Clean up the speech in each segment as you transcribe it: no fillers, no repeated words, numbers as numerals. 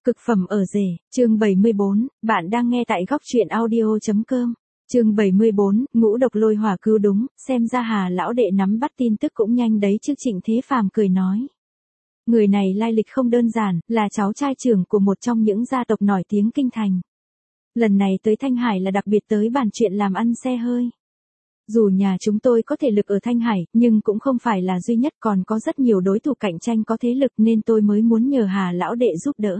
Cực phẩm ở rể, chương 74, bạn đang nghe tại góc truyện audio.com. Chương 74, ngũ độc lôi hỏa cứu đúng, xem ra Hà lão đệ nắm bắt tin tức cũng nhanh đấy chứ. Trịnh Thế Phàm cười nói. Người này lai lịch không đơn giản, là cháu trai trưởng của một trong những gia tộc nổi tiếng kinh thành. Lần này tới Thanh Hải là đặc biệt tới bàn chuyện làm ăn xe hơi. Dù nhà chúng tôi có thể lực ở Thanh Hải, nhưng cũng không phải là duy nhất, còn có rất nhiều đối thủ cạnh tranh có thế lực nên tôi mới muốn nhờ Hà lão đệ giúp đỡ.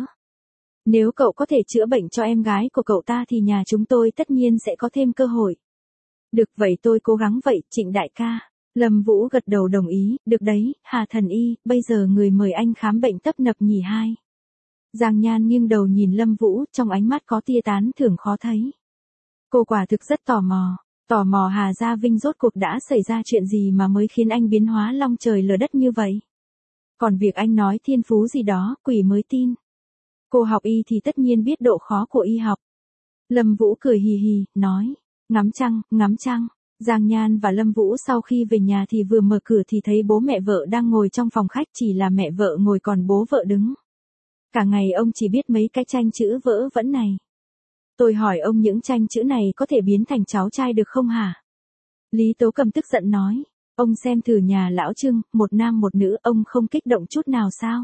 Nếu cậu có thể chữa bệnh cho em gái của cậu ta thì nhà chúng tôi tất nhiên sẽ có thêm cơ hội. Được vậy tôi cố gắng vậy, Trịnh đại ca. Lâm Vũ gật đầu đồng ý, được đấy, Hà thần y, bây giờ người mời anh khám bệnh tấp nập nhỉ hai. Giang Nhan nghiêng đầu nhìn Lâm Vũ, trong ánh mắt có tia tán thưởng khó thấy. Cô quả thực rất tò mò Hà Gia Vinh rốt cuộc đã xảy ra chuyện gì mà mới khiến anh biến hóa long trời lở đất như vậy. Còn việc anh nói thiên phú gì đó, quỷ mới tin. Cô học y thì tất nhiên biết độ khó của y học. Lâm Vũ cười hì hì, nói, ngắm trăng. Giang Nhan và Lâm Vũ sau khi về nhà thì vừa mở cửa thì thấy bố mẹ vợ đang ngồi trong phòng khách, chỉ là mẹ vợ ngồi còn bố vợ đứng. Cả ngày ông chỉ biết mấy cái tranh chữ vỡ vẩn này. Tôi hỏi ông những tranh chữ này có thể biến thành cháu trai được không hả? Lý Tố Cầm tức giận nói, ông xem thử nhà lão Trưng, một nam một nữ, ông không kích động chút nào sao?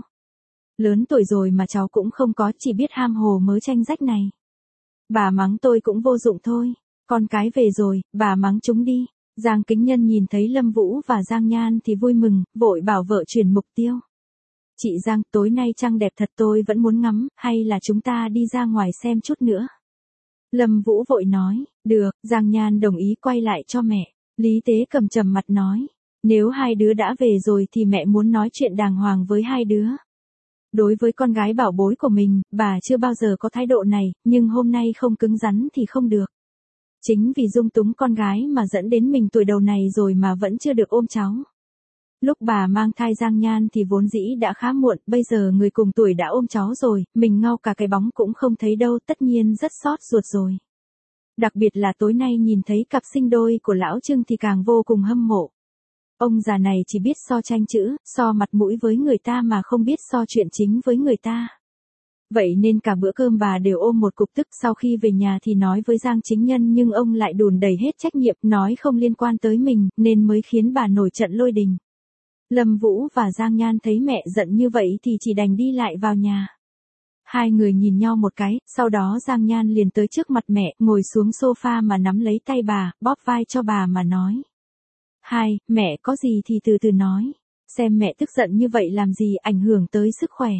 Lớn tuổi rồi mà cháu cũng không có, chỉ biết ham hồ mớ tranh rách này. Bà mắng tôi cũng vô dụng thôi, con cái về rồi, bà mắng chúng đi. Giang Kính Nhân nhìn thấy Lâm Vũ và Giang Nhan thì vui mừng, vội bảo vợ chuyển mục tiêu. Chị Giang, tối nay trăng đẹp thật, tôi vẫn muốn ngắm, hay là chúng ta đi ra ngoài xem chút nữa? Lâm Vũ vội nói, được. Giang Nhan đồng ý quay lại cho mẹ. Lý Tế Cầm trầm mặt nói, nếu hai đứa đã về rồi thì mẹ muốn nói chuyện đàng hoàng với hai đứa. Đối với con gái bảo bối của mình, bà chưa bao giờ có thái độ này, nhưng hôm nay không cứng rắn thì không được. Chính vì dung túng con gái mà dẫn đến mình tuổi đầu này rồi mà vẫn chưa được ôm cháu. Lúc bà mang thai Giang Nhan thì vốn dĩ đã khá muộn, bây giờ người cùng tuổi đã ôm cháu rồi, mình ngao cả cái bóng cũng không thấy đâu, tất nhiên rất xót ruột rồi. Đặc biệt là tối nay nhìn thấy cặp sinh đôi của lão Trưng thì càng vô cùng hâm mộ. Ông già này chỉ biết so tranh chữ, so mặt mũi với người ta mà không biết so chuyện chính với người ta. Vậy nên cả bữa cơm bà đều ôm một cục tức, sau khi về nhà thì nói với Giang Chính Nhân nhưng ông lại đùn đẩy hết trách nhiệm, nói không liên quan tới mình, nên mới khiến bà nổi trận lôi đình. Lâm Vũ và Giang Nhan thấy mẹ giận như vậy thì chỉ đành đi lại vào nhà. Hai người nhìn nhau một cái, sau đó Giang Nhan liền tới trước mặt mẹ, ngồi xuống sofa mà nắm lấy tay bà, bóp vai cho bà mà nói. Hai, mẹ có gì thì từ từ nói. Xem mẹ tức giận như vậy làm gì, ảnh hưởng tới sức khỏe.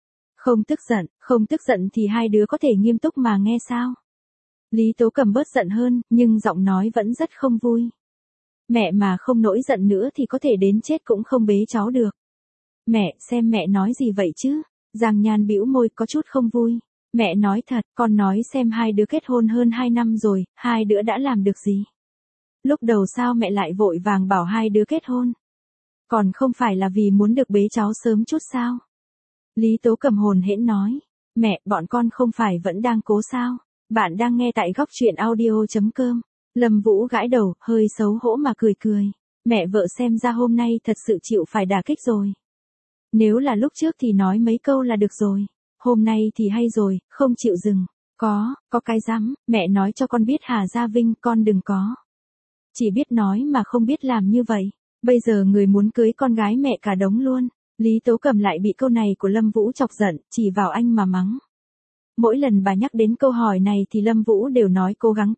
Không tức giận thì hai đứa có thể nghiêm túc mà nghe sao? Lý Tố Cầm bớt giận hơn, nhưng giọng nói vẫn rất không vui. Mẹ mà không nổi giận nữa thì có thể đến chết cũng không bế cháu được. Mẹ, xem mẹ nói gì vậy chứ? Giang Nhan bĩu môi có chút không vui. Mẹ nói thật, con nói xem hai đứa kết hôn hơn 2 năm rồi, hai đứa đã làm được gì? Lúc đầu sao mẹ lại vội vàng bảo hai đứa kết hôn? Còn không phải là vì muốn được bế cháu sớm chút sao? Lý Tố Cầm hồn hễ nói. Mẹ, bọn con không phải vẫn đang cố sao? Bạn đang nghe tại góc truyện audio.com. Lâm Vũ gãi đầu, hơi xấu hổ mà cười. Mẹ vợ xem ra hôm nay thật sự chịu phải đả kích rồi. Nếu là lúc trước thì nói mấy câu là được rồi. Hôm nay thì hay rồi, không chịu dừng. Có cái dám, mẹ nói cho con biết Hà Gia Vinh, con đừng có. Chỉ biết nói mà không biết làm như vậy. Bây giờ người muốn cưới con gái mẹ cả đống luôn. Lý Tố Cầm lại bị câu này của Lâm Vũ chọc giận, chỉ vào anh mà mắng. Mỗi lần bà nhắc đến câu hỏi này thì Lâm Vũ đều nói cố gắng.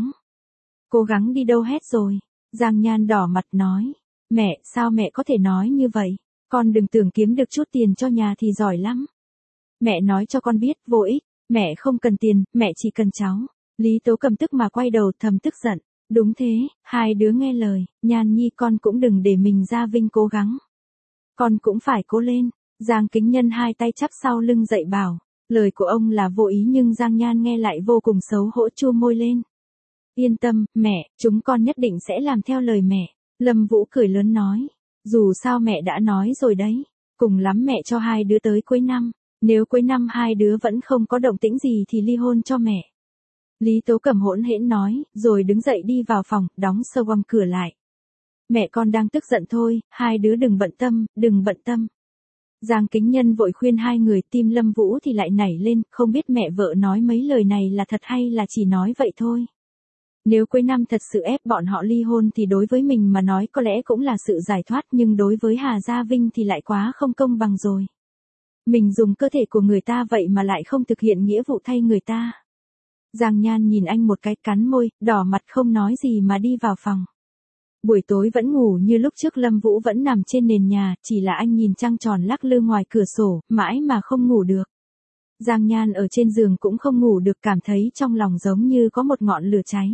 Cố gắng đi đâu hết rồi? Giang Nhan đỏ mặt nói. Mẹ, sao mẹ có thể nói như vậy? Con đừng tưởng kiếm được chút tiền cho nhà thì giỏi lắm. Mẹ nói cho con biết, vô ích. Mẹ không cần tiền, mẹ chỉ cần cháu. Lý Tố Cầm tức mà quay đầu thầm tức giận. Đúng thế, hai đứa nghe lời. Nhan nhi, con cũng đừng để mình Gia Vinh cố gắng. Con cũng phải cố lên. Giang Kính Nhân hai tay chắp sau lưng dậy bảo. Lời của ông là vô ý nhưng Giang Nhan nghe lại vô cùng xấu hổ, chua môi lên. Yên tâm, mẹ, chúng con nhất định sẽ làm theo lời mẹ. Lâm Vũ cười lớn nói. Dù sao mẹ đã nói rồi đấy. Cùng lắm mẹ cho hai đứa tới cuối năm. Nếu cuối năm hai đứa vẫn không có động tĩnh gì thì ly hôn cho mẹ. Lý Tố Cầm hỗn hển nói, rồi đứng dậy đi vào phòng, đóng sơ quăm cửa lại. Mẹ con đang tức giận thôi, hai đứa đừng bận tâm. Giang Kính Nhân vội khuyên hai người, tim Lâm Vũ thì lại nảy lên, không biết mẹ vợ nói mấy lời này là thật hay là chỉ nói vậy thôi. Nếu cuối năm thật sự ép bọn họ ly hôn thì đối với mình mà nói có lẽ cũng là sự giải thoát, nhưng đối với Hà Gia Vinh thì lại quá không công bằng rồi. Mình dùng cơ thể của người ta vậy mà lại không thực hiện nghĩa vụ thay người ta. Giang Nhan nhìn anh một cái, cắn môi, đỏ mặt không nói gì mà đi vào phòng. Buổi tối vẫn ngủ như lúc trước, Lâm Vũ vẫn nằm trên nền nhà, chỉ là anh nhìn trăng tròn lắc lư ngoài cửa sổ, mãi mà không ngủ được. Giang Nhan ở trên giường cũng không ngủ được, cảm thấy trong lòng giống như có một ngọn lửa cháy.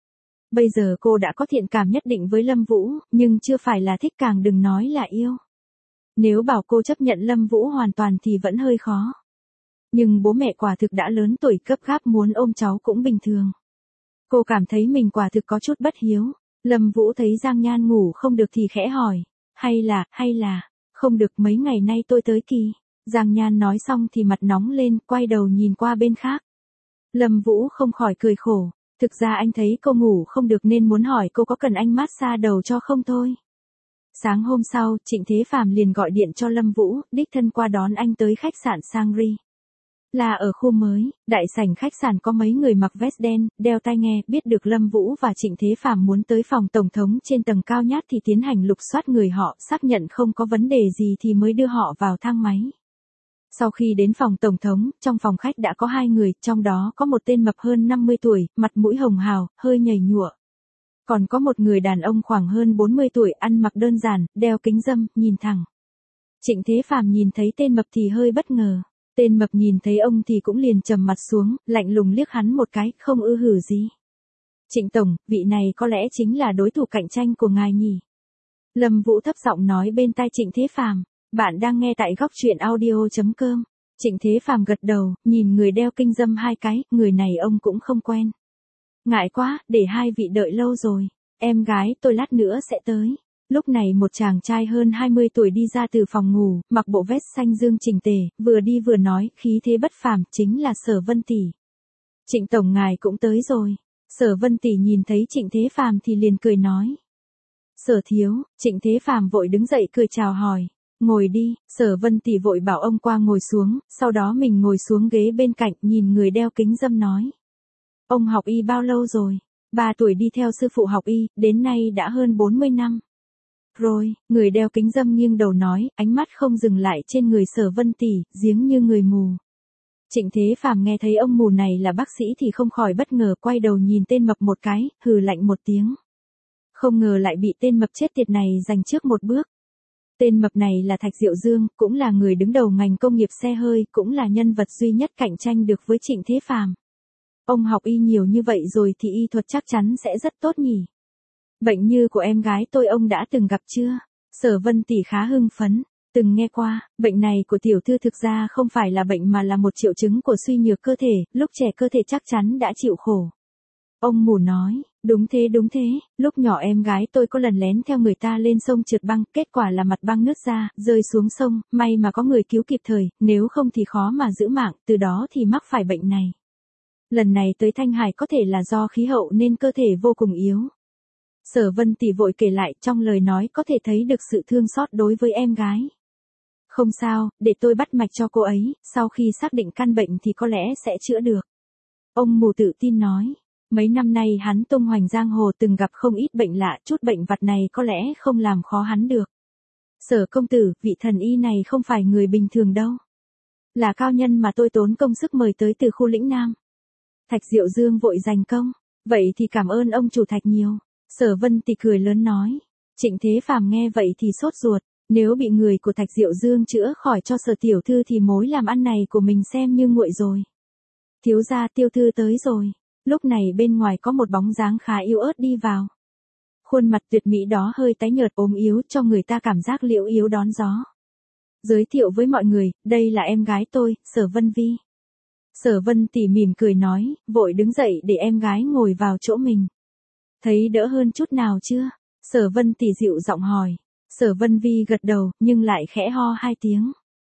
Bây giờ cô đã có thiện cảm nhất định với Lâm Vũ, nhưng chưa phải là thích, càng đừng nói là yêu. Nếu bảo cô chấp nhận Lâm Vũ hoàn toàn thì vẫn hơi khó. Nhưng bố mẹ quả thực đã lớn tuổi, gấp gáp muốn ôm cháu cũng bình thường. Cô cảm thấy mình quả thực có chút bất hiếu. Lâm Vũ thấy Giang Nhan ngủ không được thì khẽ hỏi, hay là, không được, mấy ngày nay tôi tới kỳ. Giang Nhan nói xong thì mặt nóng lên, quay đầu nhìn qua bên khác. Lâm Vũ không khỏi cười khổ, thực ra anh thấy cô ngủ không được nên muốn hỏi cô có cần anh massage đầu cho không thôi. Sáng hôm sau, Trịnh Thế Phàm liền gọi điện cho Lâm Vũ, đích thân qua đón anh tới khách sạn Sangri. Là ở khu mới, đại sảnh khách sạn có mấy người mặc vest đen, đeo tai nghe, biết được Lâm Vũ và Trịnh Thế Phàm muốn tới phòng tổng thống trên tầng cao nhất thì tiến hành lục soát người họ, xác nhận không có vấn đề gì thì mới đưa họ vào thang máy. Sau khi đến phòng tổng thống, trong phòng khách đã có hai người, trong đó có một tên mập hơn 50 tuổi, mặt mũi hồng hào, hơi nhầy nhụa. Còn có một người đàn ông khoảng hơn 40 tuổi, ăn mặc đơn giản, đeo kính râm, nhìn thẳng. Trịnh Thế Phàm nhìn thấy tên mập thì hơi bất ngờ. Tên mập nhìn thấy ông thì cũng liền trầm mặt xuống, lạnh lùng liếc hắn một cái, không ư hử gì. Trịnh tổng, vị này có lẽ chính là đối thủ cạnh tranh của ngài nhỉ? Lâm Vũ thấp giọng nói bên tai Trịnh Thế Phàm. Bạn đang nghe tại góc truyện audio.com. Trịnh Thế Phàm gật đầu, nhìn người đeo kính râm hai cái, người này ông cũng không quen. Ngại quá, để hai vị đợi lâu rồi. Em gái tôi lát nữa sẽ tới. Lúc này một chàng trai hơn 20 tuổi đi ra từ phòng ngủ, mặc bộ vest xanh dương chỉnh tề, vừa đi vừa nói, khí thế bất phàm, chính là Sở Vân Tỷ. Trịnh tổng ngài cũng tới rồi. Sở Vân Tỷ nhìn thấy Trịnh Thế Phàm thì liền cười nói. Sở thiếu, Trịnh Thế Phàm vội đứng dậy cười chào hỏi. Ngồi đi, Sở Vân Tỷ vội bảo ông qua ngồi xuống, sau đó mình ngồi xuống ghế bên cạnh, nhìn người đeo kính râm nói. Ông học y bao lâu rồi? 3 tuổi đi theo sư phụ học y, đến nay đã hơn 40 năm. Rồi, người đeo kính râm nghiêng đầu nói, ánh mắt không dừng lại trên người Sở Vân Tỷ, giếng như người mù. Trịnh Thế Phàm nghe thấy ông mù này là bác sĩ thì không khỏi bất ngờ, quay đầu nhìn tên mập một cái, hừ lạnh một tiếng. Không ngờ lại bị tên mập chết tiệt này giành trước một bước. Tên mập này là Thạch Diệu Dương, cũng là người đứng đầu ngành công nghiệp xe hơi, cũng là nhân vật duy nhất cạnh tranh được với Trịnh Thế Phàm. Ông học y nhiều như vậy rồi thì y thuật chắc chắn sẽ rất tốt nhỉ. Bệnh như của em gái tôi ông đã từng gặp chưa? Sở Vân Tỷ khá hưng phấn. Từng nghe qua, bệnh này của tiểu thư thực ra không phải là bệnh mà là một triệu chứng của suy nhược cơ thể, lúc trẻ cơ thể chắc chắn đã chịu khổ. Ông mù nói, đúng thế, lúc nhỏ em gái tôi có lần lén theo người ta lên sông trượt băng, kết quả là mặt băng nứt ra, rơi xuống sông, may mà có người cứu kịp thời, nếu không thì khó mà giữ mạng, từ đó thì mắc phải bệnh này. Lần này tới Thanh Hải có thể là do khí hậu nên cơ thể vô cùng yếu. Sở Vân Tỷ vội kể lại, trong lời nói có thể thấy được sự thương xót đối với em gái. Không sao, để tôi bắt mạch cho cô ấy, sau khi xác định căn bệnh thì có lẽ sẽ chữa được. Ông mù tự tin nói, mấy năm nay hắn tung hoành giang hồ từng gặp không ít bệnh lạ, chút bệnh vặt này có lẽ không làm khó hắn được. Sở công tử, vị thần y này không phải người bình thường đâu. Là cao nhân mà tôi tốn công sức mời tới từ khu lĩnh Nam. Thạch Diệu Dương vội giành công, vậy thì cảm ơn ông chủ Thạch nhiều. Sở Vân Tỷ cười lớn nói. Trịnh Thế Phàm nghe vậy thì sốt ruột, nếu bị người của Thạch Diệu Dương chữa khỏi cho Sở tiểu thư thì mối làm ăn này của mình xem như nguội rồi. Thiếu gia Tiêu thư tới rồi. Lúc này bên ngoài có một bóng dáng khá yếu ớt đi vào. Khuôn mặt tuyệt mỹ đó hơi tái nhợt ốm yếu cho người ta cảm giác liễu yếu đón gió. Giới thiệu với mọi người, đây là em gái tôi, Sở Vân Vi. Sở Vân Tỷ mỉm cười nói, vội đứng dậy để em gái ngồi vào chỗ mình. Thấy đỡ hơn chút nào chưa? Sở Vân Tỷ dịu giọng hỏi. Sở Vân Vi gật đầu, nhưng lại khẽ ho 2 tiếng.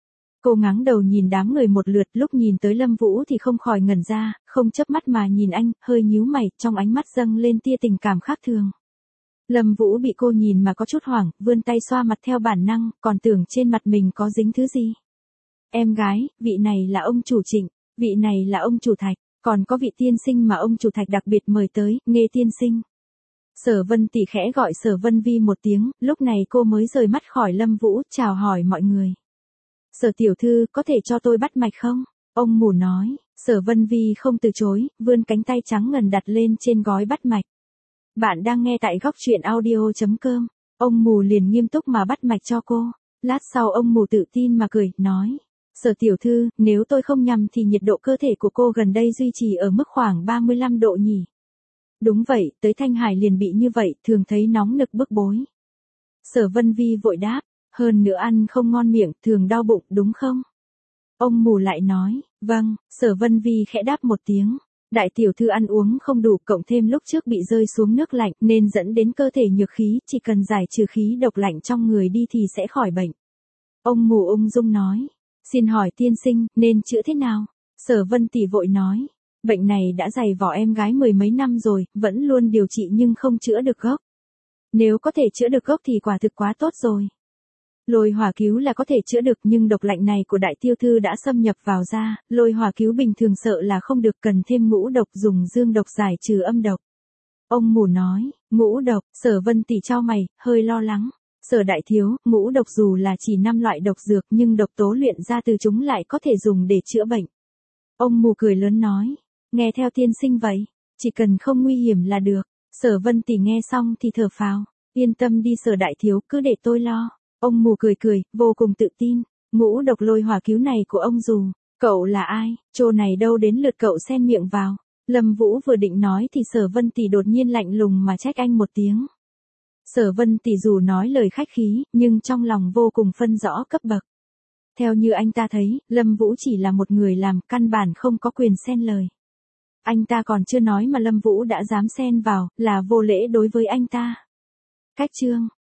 Cô ngáng đầu nhìn đám người một lượt, lúc nhìn tới Lâm Vũ thì không khỏi ngẩn ra, không chớp mắt mà nhìn anh, hơi nhíu mày, trong ánh mắt dâng lên tia tình cảm khác thường. Lâm Vũ bị cô nhìn mà có chút hoảng, vươn tay xoa mặt theo bản năng, còn tưởng trên mặt mình có dính thứ gì. Em gái, vị này là ông chủ Trịnh, vị này là ông chủ Thạch, còn có vị tiên sinh mà ông chủ Thạch đặc biệt mời tới, Nghê tiên sinh. Sở Vân Tỷ khẽ gọi Sở Vân Vi một tiếng, lúc này cô mới rời mắt khỏi Lâm Vũ, chào hỏi mọi người. Sở tiểu thư, có thể cho tôi bắt mạch không? Ông mù nói. Sở Vân Vi không từ chối, vươn cánh tay trắng ngần đặt lên trên gói bắt mạch. Bạn đang nghe tại góc truyện audio.com. Ông mù liền nghiêm túc mà bắt mạch cho cô. Lát sau ông mù tự tin mà cười, nói. Sở tiểu thư, nếu tôi không nhầm thì nhiệt độ cơ thể của cô gần đây duy trì ở mức khoảng 35 độ nhỉ? Đúng vậy, tới Thanh Hải liền bị như vậy, thường thấy nóng nực bức bối. Sở Vân Vi vội đáp, hơn nữa ăn không ngon miệng, thường đau bụng, đúng không? Ông mù lại nói, vâng, Sở Vân Vi khẽ đáp một tiếng. Đại tiểu thư ăn uống không đủ, cộng thêm lúc trước bị rơi xuống nước lạnh nên dẫn đến cơ thể nhược khí, chỉ cần giải trừ khí độc lạnh trong người đi thì sẽ khỏi bệnh. Ông mù ung dung nói, xin hỏi tiên sinh, nên chữa thế nào? Sở Vân Tỷ vội nói, bệnh này đã dày vò em gái mười mấy năm rồi, vẫn luôn điều trị nhưng không chữa được gốc. Nếu có thể chữa được gốc thì quả thực quá tốt rồi. Lôi hỏa cứu là có thể chữa được nhưng độc lạnh này của đại tiêu thư đã xâm nhập vào da, lôi hỏa cứu bình thường sợ là không được, cần thêm ngũ độc, dùng dương độc giải trừ âm độc. Ông mù nói, ngũ độc, Sở Vân Tỷ chau mày, hơi lo lắng. Sở đại thiếu, ngũ độc dù là chỉ 5 loại độc dược nhưng độc tố luyện ra từ chúng lại có thể dùng để chữa bệnh. Ông mù cười lớn nói, nghe theo tiên sinh vậy, chỉ cần không nguy hiểm là được. Sở Vân Tỷ nghe xong thì thở phào, yên tâm đi Sở đại thiếu, cứ để tôi lo. Ông mù cười cười, vô cùng tự tin, ngũ độc lôi hỏa cứu này của ông dù, cậu là ai, chỗ này đâu đến lượt cậu xen miệng vào. Lâm Vũ vừa định nói thì Sở Vân Tỷ đột nhiên lạnh lùng mà trách anh một tiếng. Sở Vân Tỷ dù nói lời khách khí, nhưng trong lòng vô cùng phân rõ cấp bậc. Theo như anh ta thấy, Lâm Vũ chỉ là một người làm, căn bản không có quyền xen lời. Anh ta còn chưa nói mà Lâm Vũ đã dám xen vào, là vô lễ đối với anh ta. Cách chương